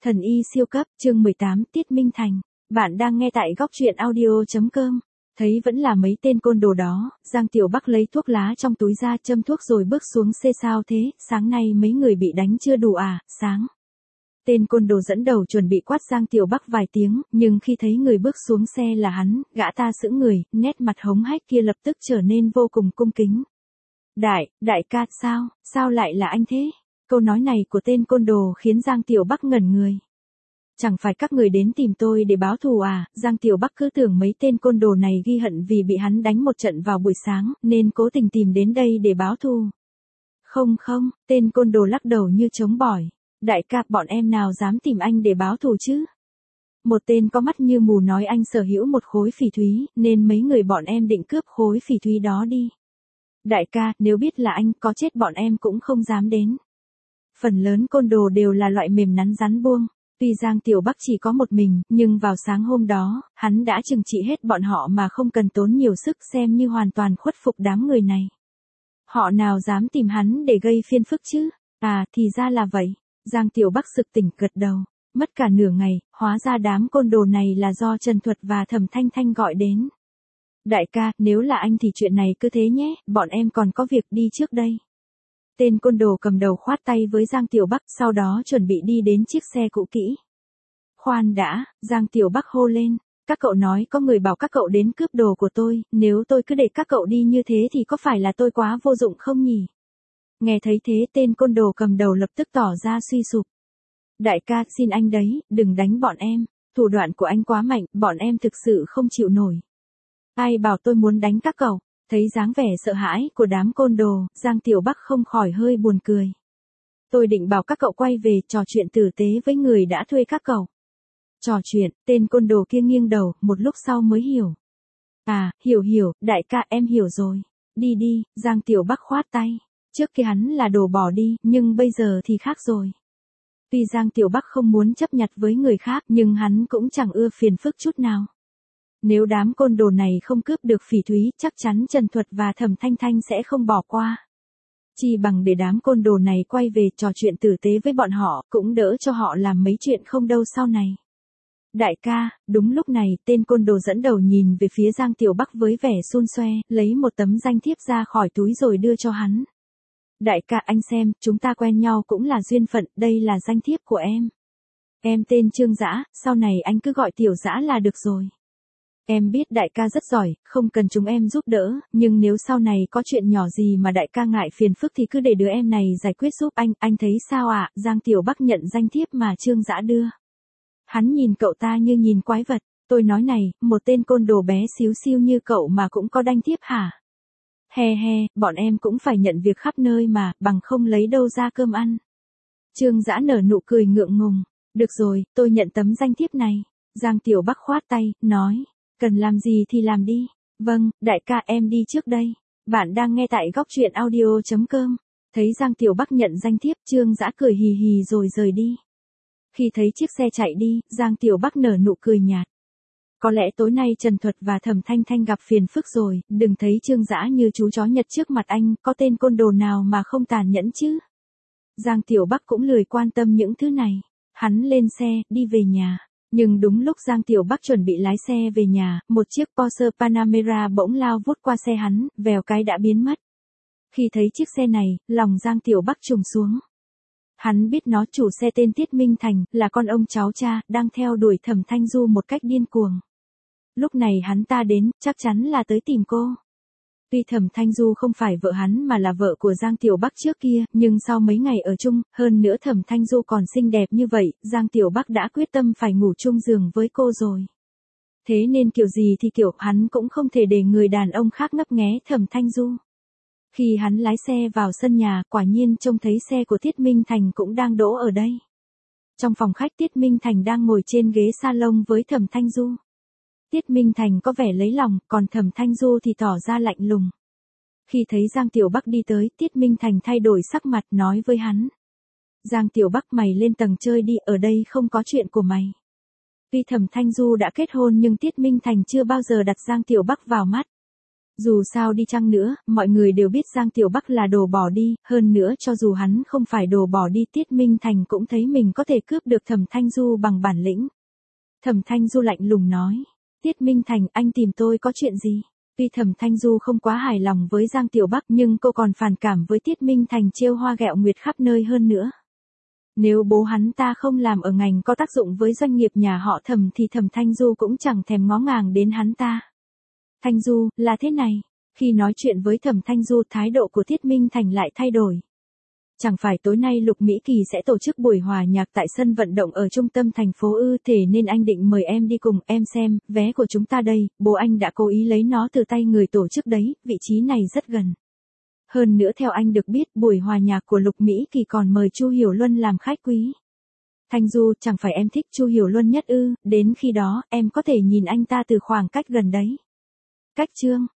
Thần y siêu cấp, chương 18, Tiết Minh Thành. Bạn đang nghe tại góc truyện audio.com. Thấy vẫn là mấy tên côn đồ đó, Giang Tiểu Bắc lấy thuốc lá trong túi ra châm thuốc rồi bước xuống xe. Sao thế, sáng nay mấy người bị đánh chưa đủ à, sáng. Tên côn đồ dẫn đầu chuẩn bị quát Giang Tiểu Bắc vài tiếng, nhưng khi thấy người bước xuống xe là hắn, gã ta sững người, nét mặt hống hách kia lập tức trở nên vô cùng cung kính. Đại ca, sao lại là anh thế? Câu nói này của tên côn đồ khiến Giang Tiểu Bắc ngẩn người. Chẳng phải các người đến tìm tôi để báo thù à? Giang Tiểu Bắc cứ tưởng mấy tên côn đồ này ghi hận vì bị hắn đánh một trận vào buổi sáng, nên cố tình tìm đến đây để báo thù. Không, tên côn đồ lắc đầu như chống bỏi. Đại ca, bọn em nào dám tìm anh để báo thù chứ? Một tên có mắt như mù nói anh sở hữu một khối phỉ thúy, nên mấy người bọn em định cướp khối phỉ thúy đó đi. Đại ca, nếu biết là anh, có chết bọn em cũng không dám đến. Phần lớn côn đồ đều là loại mềm nắn rắn buông. Tuy Giang Tiểu Bắc chỉ có một mình, nhưng vào sáng hôm đó, hắn đã trừng trị hết bọn họ mà không cần tốn nhiều sức, xem như hoàn toàn khuất phục đám người này. Họ nào dám tìm hắn để gây phiền phức chứ? À, thì ra là vậy. Giang Tiểu Bắc sực tỉnh gật đầu. Mất cả nửa ngày, hóa ra đám côn đồ này là do Trần Thuật và Thẩm Thanh Thanh gọi đến. Đại ca, nếu là anh thì chuyện này cứ thế nhé, bọn em còn có việc đi trước đây. Tên côn đồ cầm đầu khoát tay với Giang Tiểu Bắc, sau đó chuẩn bị đi đến chiếc xe cũ kỹ. Khoan đã, Giang Tiểu Bắc hô lên, các cậu nói có người bảo các cậu đến cướp đồ của tôi, nếu tôi cứ để các cậu đi như thế thì có phải là tôi quá vô dụng không nhỉ? Nghe thấy thế tên côn đồ cầm đầu lập tức tỏ ra suy sụp. Đại ca, xin anh đấy, đừng đánh bọn em, thủ đoạn của anh quá mạnh, bọn em thực sự không chịu nổi. Ai bảo tôi muốn đánh các cậu? Thấy dáng vẻ sợ hãi của đám côn đồ, Giang Tiểu Bắc không khỏi hơi buồn cười. Tôi định bảo các cậu quay về trò chuyện tử tế với người đã thuê các cậu. Trò chuyện, tên côn đồ kia nghiêng đầu, một lúc sau mới hiểu. À, hiểu, đại ca em hiểu rồi. Đi, Giang Tiểu Bắc khoát tay. Trước kia hắn là đồ bỏ đi, nhưng bây giờ thì khác rồi. Tuy Giang Tiểu Bắc không muốn chấp nhặt với người khác, nhưng hắn cũng chẳng ưa phiền phức chút nào. Nếu đám côn đồ này không cướp được phỉ thúy, chắc chắn Trần Thuật và Thẩm Thanh Thanh sẽ không bỏ qua. Chỉ bằng để đám côn đồ này quay về trò chuyện tử tế với bọn họ, cũng đỡ cho họ làm mấy chuyện không đâu sau này. Đại ca, đúng lúc này, tên côn đồ dẫn đầu nhìn về phía Giang Tiểu Bắc với vẻ xun xoe, lấy một tấm danh thiếp ra khỏi túi rồi đưa cho hắn. Đại ca, anh xem, chúng ta quen nhau cũng là duyên phận, đây là danh thiếp của em. Em tên Trương Dã, sau này anh cứ gọi Tiểu Dã là được rồi. Em biết đại ca rất giỏi, không cần chúng em giúp đỡ, nhưng nếu sau này có chuyện nhỏ gì mà đại ca ngại phiền phức thì cứ để đứa em này giải quyết giúp anh thấy sao ạ? Giang Tiểu Bắc nhận danh thiếp mà Trương Dã đưa. Hắn nhìn cậu ta như nhìn quái vật, tôi nói này, một tên côn đồ bé xíu xiu như cậu mà cũng có đanh thiếp hả? He, bọn em cũng phải nhận việc khắp nơi mà, bằng không lấy đâu ra cơm ăn. Trương Dã nở nụ cười ngượng ngùng, được rồi, tôi nhận tấm danh thiếp này. Giang Tiểu Bắc khoát tay, nói. Cần làm gì thì làm đi. Vâng, đại ca em đi trước đây. Bạn đang nghe tại góc truyện audio.com. Thấy Giang Tiểu Bắc nhận danh thiếp, Trương Dã cười hì hì rồi rời đi. Khi thấy chiếc xe chạy đi, Giang Tiểu Bắc nở nụ cười nhạt. Có lẽ tối nay Trần Thuật và Thẩm Thanh Thanh gặp phiền phức rồi, đừng thấy Trương Dã như chú chó Nhật trước mặt anh, có tên côn đồ nào mà không tàn nhẫn chứ. Giang Tiểu Bắc cũng lười quan tâm những thứ này. Hắn lên xe, đi về nhà. Nhưng đúng lúc Giang Tiểu Bắc chuẩn bị lái xe về nhà, một chiếc Porsche Panamera bỗng lao vút qua xe hắn, vèo cái đã biến mất. Khi thấy chiếc xe này, lòng Giang Tiểu Bắc trùng xuống. Hắn biết nó chủ xe tên Tiết Minh Thành, là con ông cháu cha, đang theo đuổi Thẩm Thanh Du một cách điên cuồng. Lúc này hắn ta đến, chắc chắn là tới tìm cô. Tuy Thẩm Thanh Du không phải vợ hắn mà là vợ của Giang Tiểu Bắc trước kia, nhưng sau mấy ngày ở chung, hơn nữa Thẩm Thanh Du còn xinh đẹp như vậy, Giang Tiểu Bắc đã quyết tâm phải ngủ chung giường với cô rồi. Thế nên kiểu gì thì kiểu, hắn cũng không thể để người đàn ông khác ngấp nghé Thẩm Thanh Du. Khi hắn lái xe vào sân nhà, quả nhiên trông thấy xe của Tiết Minh Thành cũng đang đỗ ở đây. Trong phòng khách Tiết Minh Thành đang ngồi trên ghế salon với Thẩm Thanh Du. Tiết Minh Thành có vẻ lấy lòng, còn Thẩm Thanh Du thì tỏ ra lạnh lùng. Khi thấy Giang Tiểu Bắc đi tới, Tiết Minh Thành thay đổi sắc mặt nói với hắn. Giang Tiểu Bắc, mày lên tầng chơi đi, ở đây không có chuyện của mày. Tuy Thẩm Thanh Du đã kết hôn nhưng Tiết Minh Thành chưa bao giờ đặt Giang Tiểu Bắc vào mắt. Dù sao đi chăng nữa, mọi người đều biết Giang Tiểu Bắc là đồ bỏ đi, hơn nữa cho dù hắn không phải đồ bỏ đi, Tiết Minh Thành cũng thấy mình có thể cướp được Thẩm Thanh Du bằng bản lĩnh. Thẩm Thanh Du lạnh lùng nói, Tiết Minh Thành, anh tìm tôi có chuyện gì? Tuy Thẩm Thanh Du không quá hài lòng với Giang Tiểu Bắc nhưng cô còn phản cảm với Tiết Minh Thành trêu hoa ghẹo nguyệt khắp nơi hơn nữa. Nếu bố hắn ta không làm ở ngành có tác dụng với doanh nghiệp nhà họ Thẩm thì Thẩm Thanh Du cũng chẳng thèm ngó ngàng đến hắn ta. Thanh Du, là thế này. Khi nói chuyện với Thẩm Thanh Du, thái độ của Tiết Minh Thành lại thay đổi. Chẳng phải tối nay Lục Mỹ Kỳ sẽ tổ chức buổi hòa nhạc tại sân vận động ở trung tâm thành phố ư, thế nên anh định mời em đi cùng, em xem, vé của chúng ta đây, bố anh đã cố ý lấy nó từ tay người tổ chức đấy, vị trí này rất gần. Hơn nữa theo anh được biết, buổi hòa nhạc của Lục Mỹ Kỳ còn mời Chu Hiểu Luân làm khách quý. Thanh Du, chẳng phải em thích Chu Hiểu Luân nhất ư, đến khi đó, em có thể nhìn anh ta từ khoảng cách gần đấy. Cách Trương,